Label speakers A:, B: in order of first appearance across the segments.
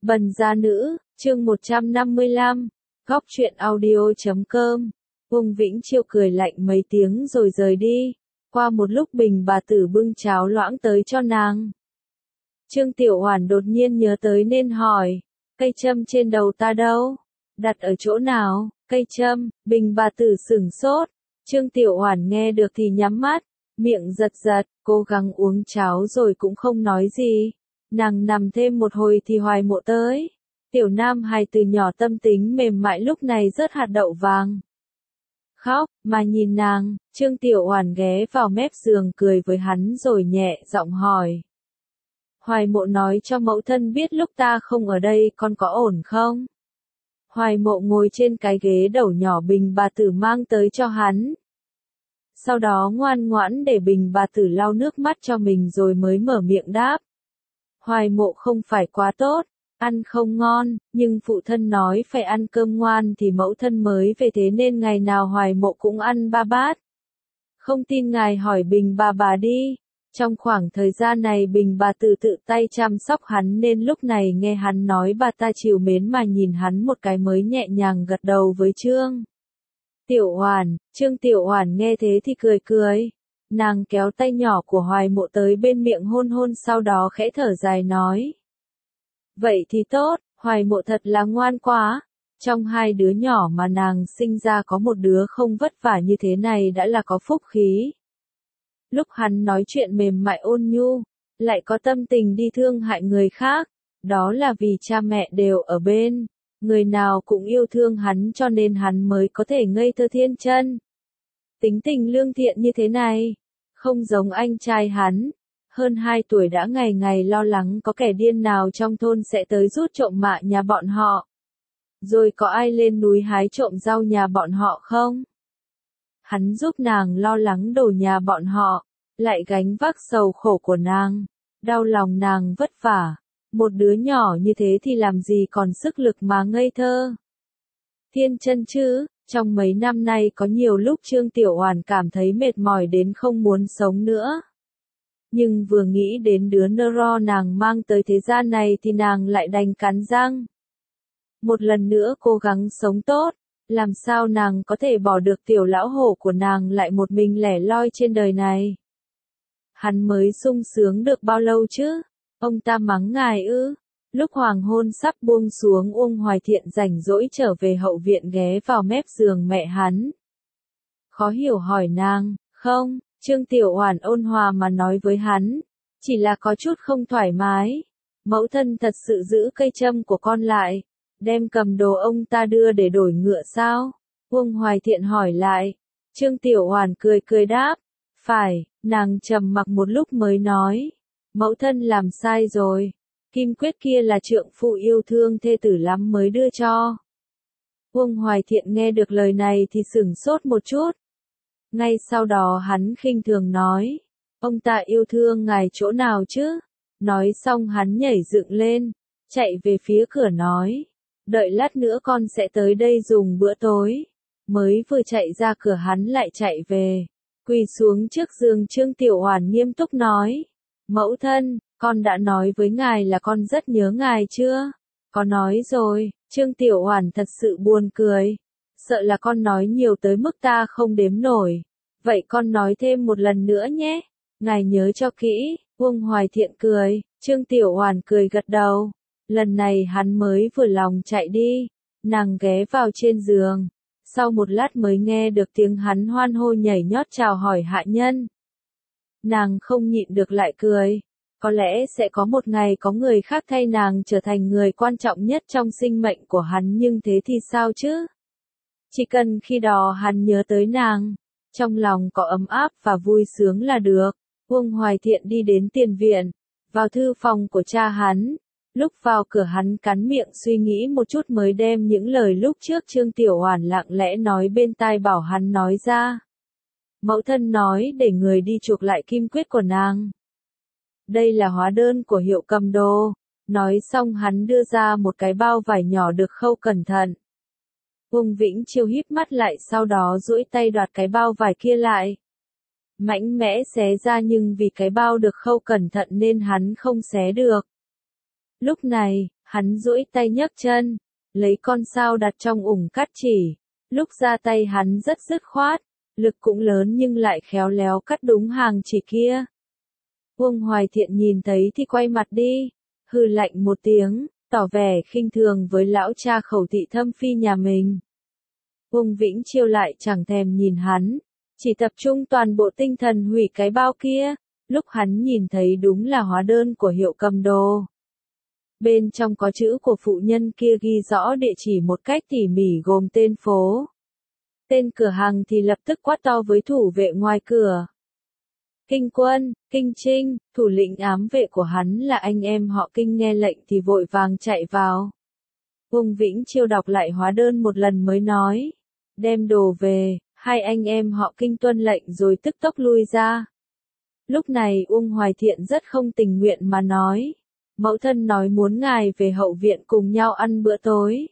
A: Bần gia nữ, chương 155, góc truyện audio.com. Uông Vĩnh Chiêu cười lạnh mấy tiếng rồi rời đi. Qua một lúc Bình bà tử bưng cháo loãng tới cho nàng. Trương Tiểu Hoàn đột nhiên nhớ tới nên hỏi, cây châm trên đầu ta đâu? Đặt ở chỗ nào? Cây châm, Bình bà tử sửng sốt. Trương Tiểu Hoàn nghe được thì nhắm mắt, miệng giật giật, cố gắng uống cháo rồi cũng không nói gì. Nàng nằm thêm một hồi thì Hoài Mộ tới. Tiểu nam hài từ nhỏ tâm tính mềm mại lúc này rớt hạt đậu vàng. Khóc, mà nhìn nàng, Trương Tiểu Hoàn ghé vào mép giường cười với hắn rồi nhẹ giọng hỏi. Hoài Mộ nói cho mẫu thân biết lúc ta không ở đây con có ổn không? Hoài Mộ ngồi trên cái ghế đầu nhỏ Bình bà tử mang tới cho hắn. Sau đó ngoan ngoãn để Bình bà tử lau nước mắt cho mình rồi mới mở miệng đáp. Hoài Mộ không phải quá tốt, ăn không ngon, nhưng phụ thân nói phải ăn cơm ngoan thì mẫu thân mới về thế nên ngày nào Hoài Mộ cũng ăn 3 bát. Không tin ngài hỏi Bình bà đi. Trong khoảng thời gian này Bình bà tử tự tay chăm sóc hắn nên lúc này nghe hắn nói bà ta trìu mến mà nhìn hắn một cái mới nhẹ nhàng gật đầu với Trương Tiểu Hoàn. Trương Tiểu Hoàn nghe thế thì cười cười. Nàng kéo tay nhỏ của Hoài Mộ tới bên miệng hôn hôn sau đó khẽ thở dài nói. Vậy thì tốt, Hoài Mộ thật là ngoan quá. Trong hai đứa nhỏ mà nàng sinh ra có một đứa không vất vả như thế này đã là có phúc khí. Lúc hắn nói chuyện mềm mại ôn nhu, lại có tâm tình đi thương hại người khác, đó là vì cha mẹ đều ở bên, người nào cũng yêu thương hắn cho nên hắn mới có thể ngây thơ thiên chân. Tính tình lương thiện như thế này, không giống anh trai hắn, hơn 2 tuổi đã ngày ngày lo lắng có kẻ điên nào trong thôn sẽ tới rút trộm mạ nhà bọn họ. Rồi có ai lên núi hái trộm rau nhà bọn họ không? Hắn giúp nàng lo lắng đồ nhà bọn họ, lại gánh vác sầu khổ của nàng, đau lòng nàng vất vả. Một đứa nhỏ như thế thì làm gì còn sức lực mà ngây thơ. Thiên chân chứ, trong mấy năm nay có nhiều lúc Trương Tiểu Hoàn cảm thấy mệt mỏi đến không muốn sống nữa. Nhưng vừa nghĩ đến đứa nơ nàng mang tới thế gian này thì nàng lại đành cắn răng. Một lần nữa cố gắng sống tốt, làm sao nàng có thể bỏ được tiểu lão hổ của nàng lại một mình lẻ loi trên đời này. Hắn mới sung sướng được bao lâu chứ? Ông ta mắng ngài ư? Lúc hoàng hôn sắp buông xuống Uông Hoài Thiện rảnh rỗi trở về hậu viện ghé vào mép giường mẹ hắn. Khó hiểu hỏi nàng, không, Trương Tiểu Hoàn ôn hòa mà nói với hắn, chỉ là có chút không thoải mái. Mẫu thân thật sự giữ cây châm của con lại, đem cầm đồ ông ta đưa để đổi ngựa sao? Uông Hoài Thiện hỏi lại. Trương Tiểu Hoàn cười cười đáp, phải, nàng trầm mặc một lúc mới nói. Mẫu thân làm sai rồi, Kim Quyết kia là trượng phu yêu thương thê tử lắm mới đưa cho. Uông Hoài Thiện nghe được lời này thì sửng sốt một chút. Ngay sau đó hắn khinh thường nói, ông ta yêu thương ngài chỗ nào chứ? Nói xong hắn nhảy dựng lên, chạy về phía cửa nói, đợi lát nữa con sẽ tới đây dùng bữa tối. Mới vừa chạy ra cửa hắn lại chạy về, quỳ xuống trước giường Trương Tiểu Hoàn nghiêm túc nói. Mẫu thân, con đã nói với ngài là con rất nhớ ngài chưa? Có nói rồi. Trương Tiểu Hoàn thật sự buồn cười. Sợ là con nói nhiều tới mức ta không đếm nổi. Vậy con nói thêm một lần nữa nhé. Ngài nhớ cho kỹ. Uông Hoài Thiện cười. Trương Tiểu Hoàn cười gật đầu. Lần này hắn mới vừa lòng chạy đi. Nàng ghé vào trên giường. Sau một lát mới nghe được tiếng hắn hoan hô nhảy nhót chào hỏi hạ nhân. Nàng không nhịn được lại cười. Có lẽ sẽ có một ngày có người khác thay nàng trở thành người quan trọng nhất trong sinh mệnh của hắn, nhưng thế thì sao chứ? Chỉ cần khi đó hắn nhớ tới nàng, trong lòng có ấm áp và vui sướng là được. Uông Hoài Thiện đi đến tiền viện, vào thư phòng của cha hắn. Lúc vào cửa hắn cắn miệng suy nghĩ một chút mới đem những lời lúc trước Trương Tiểu Hoàn lặng lẽ nói bên tai bảo hắn nói ra. Mẫu thân nói để người đi chuộc lại Kim Quyết của nàng. Đây là hóa đơn của hiệu cầm đồ. Nói xong hắn đưa ra một cái bao vải nhỏ được khâu cẩn thận. Uông Vĩnh Chiêu híp mắt lại sau đó duỗi tay đoạt cái bao vải kia lại. Mạnh mẽ xé ra nhưng vì cái bao được khâu cẩn thận nên hắn không xé được. Lúc này, Hắn duỗi tay nhấc chân, lấy con sao đặt trong ủng cắt chỉ. Lúc ra tay hắn rất dứt khoát, lực cũng lớn nhưng lại khéo léo cắt đúng hàng chỉ kia. Uông Hoài Thiện nhìn thấy thì quay mặt đi, hừ lạnh một tiếng, tỏ vẻ khinh thường với lão cha khẩu thị thâm phi nhà mình. Uông Vĩnh Chiêu lại chẳng thèm nhìn hắn, chỉ tập trung toàn bộ tinh thần hủy cái bao kia, lúc hắn nhìn thấy đúng là hóa đơn của hiệu cầm đồ. Bên trong có chữ của phụ nhân kia ghi rõ địa chỉ một cách tỉ mỉ gồm tên phố. Tên cửa hàng thì lập tức quát to với thủ vệ ngoài cửa. Kinh Quân, Kinh Trinh, thủ lĩnh ám vệ của hắn là anh em họ Kinh nghe lệnh thì vội vàng chạy vào. Uông Vĩnh Chiêu đọc lại hóa đơn một lần mới nói. Đem đồ về, hai anh em họ Kinh tuân lệnh rồi tức tốc lui ra. Lúc này Uông Hoài Thiện rất không tình nguyện mà nói. Mẫu thân nói muốn ngài về hậu viện cùng nhau ăn bữa tối.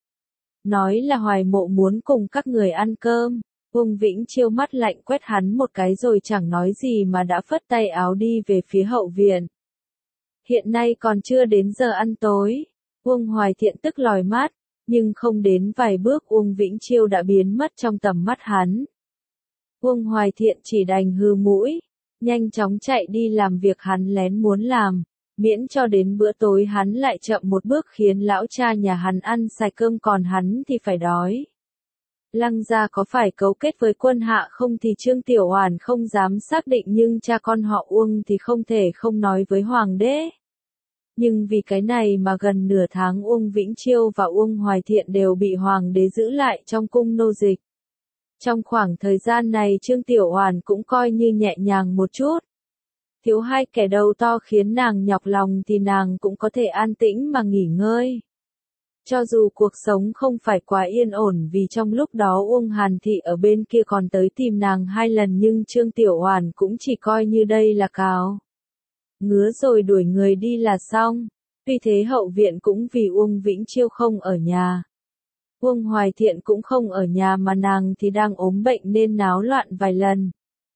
A: Nói là Hoài Mộ muốn cùng các người ăn cơm. Uông Vĩnh Chiêu mắt lạnh quét hắn một cái rồi chẳng nói gì mà đã phất tay áo đi về phía hậu viện. Hiện nay còn chưa đến giờ ăn tối. Uông Hoài Thiện tức lòi mát, nhưng không đến vài bước Uông Vĩnh Chiêu đã biến mất trong tầm mắt hắn. Uông Hoài Thiện chỉ đành hừ mũi, nhanh chóng chạy đi làm việc hắn lén muốn làm, miễn cho đến bữa tối hắn lại chậm một bước khiến lão cha nhà hắn ăn sạch cơm còn hắn thì phải đói. Lăng gia có phải cấu kết với quân hạ không thì Trương Tiểu Hoàn không dám xác định nhưng cha con họ Uông thì không thể không nói với hoàng đế. Nhưng vì cái này mà gần nửa tháng Uông Vĩnh Chiêu và Uông Hoài Thiện đều bị hoàng đế giữ lại trong cung nô dịch. Trong khoảng thời gian này Trương Tiểu Hoàn cũng coi như nhẹ nhàng một chút. Thiếu hai kẻ đầu to khiến nàng nhọc lòng thì nàng cũng có thể an tĩnh mà nghỉ ngơi. Cho dù cuộc sống không phải quá yên ổn vì trong lúc đó Uông Hàn Thị ở bên kia còn tới tìm nàng 2 lần nhưng Trương Tiểu Hoàn cũng chỉ coi như đây là cào. Ngứa rồi đuổi người đi là xong. Tuy thế hậu viện cũng vì Uông Vĩnh Chiêu không ở nhà. Uông Hoài Thiện cũng không ở nhà mà nàng thì đang ốm bệnh nên náo loạn vài lần.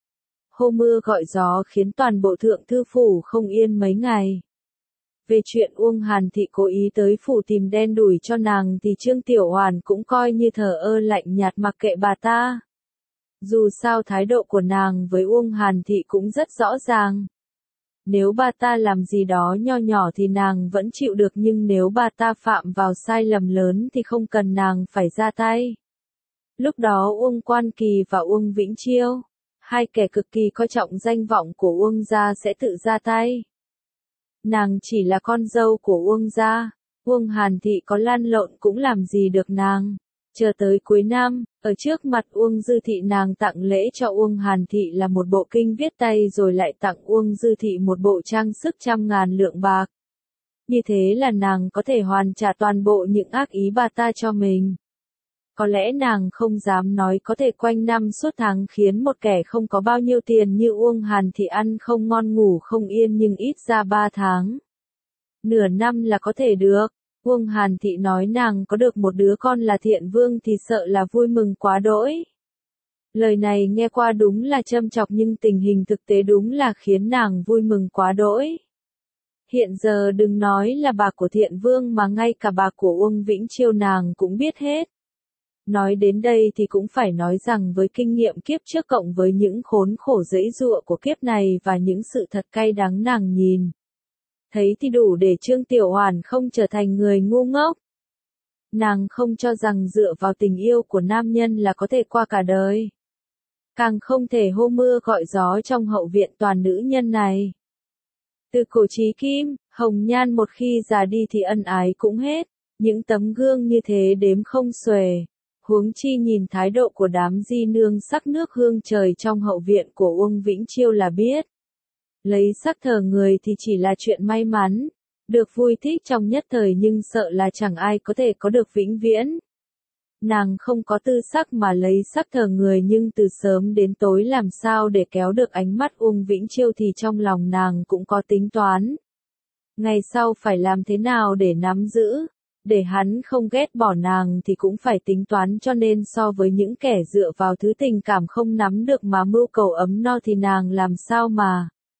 A: Hô mưa gọi gió khiến toàn bộ thượng thư phủ không yên mấy ngày. Về chuyện Uông Hàn Thị cố ý tới phủ tìm đen đủi cho nàng thì Trương Tiểu Hoàn cũng coi như thờ ơ lạnh nhạt mặc kệ bà ta. Dù sao thái độ của nàng với Uông Hàn Thị cũng rất rõ ràng. Nếu bà ta làm gì đó nho nhỏ thì nàng vẫn chịu được nhưng nếu bà ta phạm vào sai lầm lớn thì không cần nàng phải ra tay. Lúc đó Uông Quan Kỳ và Uông Vĩnh Chiêu, hai kẻ cực kỳ coi trọng danh vọng của Uông gia sẽ tự ra tay. Nàng chỉ là con dâu của Uông gia, Uông Hàn Thị có lan lộn cũng làm gì được nàng. Chờ tới cuối năm, ở trước mặt Uông Dư Thị nàng tặng lễ cho Uông Hàn Thị là một bộ kinh viết tay rồi lại tặng Uông Dư Thị một bộ trang sức 100.000 lượng bạc. Như thế là nàng có thể hoàn trả toàn bộ những ác ý bà ta cho mình. Có lẽ nàng không dám nói có thể quanh năm suốt tháng khiến một kẻ không có bao nhiêu tiền như Uông Hàn Thị ăn không ngon ngủ không yên nhưng ít ra 3 tháng. Nửa năm là có thể được. Uông Hàn Thị nói nàng có được một đứa con là Thiện Vương thì sợ là vui mừng quá đỗi. Lời này nghe qua đúng là châm chọc nhưng tình hình thực tế đúng là khiến nàng vui mừng quá đỗi. Hiện giờ đừng nói là bà của Thiện Vương mà ngay cả bà của Uông Vĩnh Chiêu nàng cũng biết hết. Nói đến đây thì cũng phải nói rằng với kinh nghiệm kiếp trước cộng với những khốn khổ giãy giụa của kiếp này và những sự thật cay đắng nàng nhìn thấy thì đủ để Trương Tiểu Hoàn không trở thành người ngu ngốc. Nàng không cho rằng dựa vào tình yêu của nam nhân là có thể qua cả đời. Càng không thể hô mưa gọi gió trong hậu viện toàn nữ nhân này. Từ cổ chí kim, hồng nhan một khi già đi thì ân ái cũng hết. Những tấm gương như thế đếm không xuể. Huống chi nhìn thái độ của đám di nương sắc nước hương trời trong hậu viện của Uông Vĩnh Chiêu là biết. Lấy sắc thờ người thì chỉ là chuyện may mắn, được vui thích trong nhất thời nhưng sợ là chẳng ai có thể có được vĩnh viễn. Nàng không có tư sắc mà lấy sắc thờ người nhưng từ sớm đến tối làm sao để kéo được ánh mắt Uông Vĩnh Chiêu thì trong lòng nàng cũng có tính toán. Ngày sau phải làm thế nào để nắm giữ, để hắn không ghét bỏ nàng thì cũng phải tính toán cho nên so với những kẻ dựa vào thứ tình cảm không nắm được mà mưu cầu ấm no thì nàng làm sao mà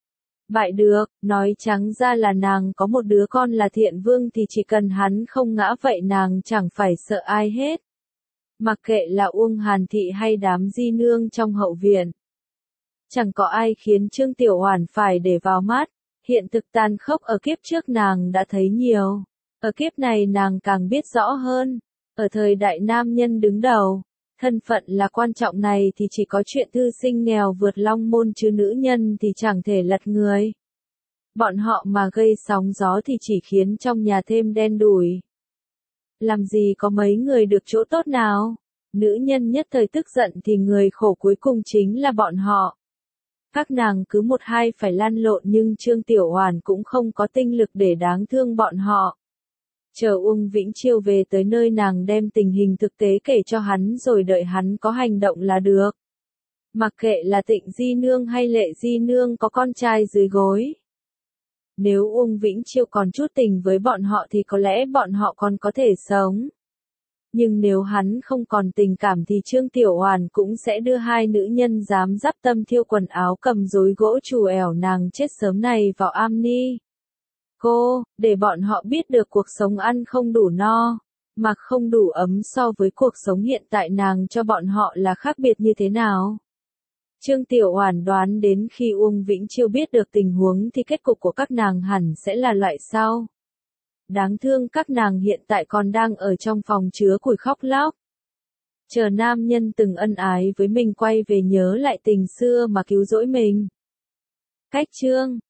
A: bại được, nói trắng ra là nàng có một đứa con là Thiện Vương thì chỉ cần hắn không ngã vậy nàng chẳng phải sợ ai hết. Mặc kệ là Uông Hàn Thị hay đám di nương trong hậu viện. Chẳng có ai khiến Trương Tiểu Oản phải để vào mắt, hiện thực tàn khốc ở kiếp trước nàng đã thấy nhiều. Ở kiếp này nàng càng biết rõ hơn, ở thời đại nam nhân đứng đầu, thân phận là quan trọng này thì chỉ có chuyện thư sinh nghèo vượt long môn chứ nữ nhân thì chẳng thể lật người. Bọn họ mà gây sóng gió thì chỉ khiến trong nhà thêm đen đủi. Làm gì có mấy người được chỗ tốt nào, nữ nhân nhất thời tức giận thì người khổ cuối cùng chính là bọn họ. Các nàng cứ một hai phải lăn lộn nhưng Trương Tiểu Oản cũng không có tinh lực để đáng thương bọn họ. Chờ Uông Vĩnh Chiêu về tới nơi nàng đem tình hình thực tế kể cho hắn rồi đợi hắn có hành động là được. Mặc kệ là Tịnh Di Nương hay Lệ Di Nương có con trai dưới gối. Nếu Uông Vĩnh Chiêu còn chút tình với bọn họ thì có lẽ bọn họ còn có thể sống. Nhưng nếu hắn không còn tình cảm thì Trương Tiểu Oản cũng sẽ đưa hai nữ nhân dám dắp tâm thiêu quần áo cầm rối gỗ trù ẻo nàng chết sớm này vào am ni. Cô, để bọn họ biết được cuộc sống ăn không đủ no, mặc không đủ ấm so với cuộc sống hiện tại nàng cho bọn họ là khác biệt như thế nào. Trương Tiểu Oản đoán đến khi Uông Vĩnh Chiêu biết được tình huống thì kết cục của các nàng hẳn sẽ là loại sau. Đáng thương các nàng hiện tại còn đang ở trong phòng chứa củi khóc lóc. Chờ nam nhân từng ân ái với mình quay về nhớ lại tình xưa mà cứu rỗi mình. Cách chương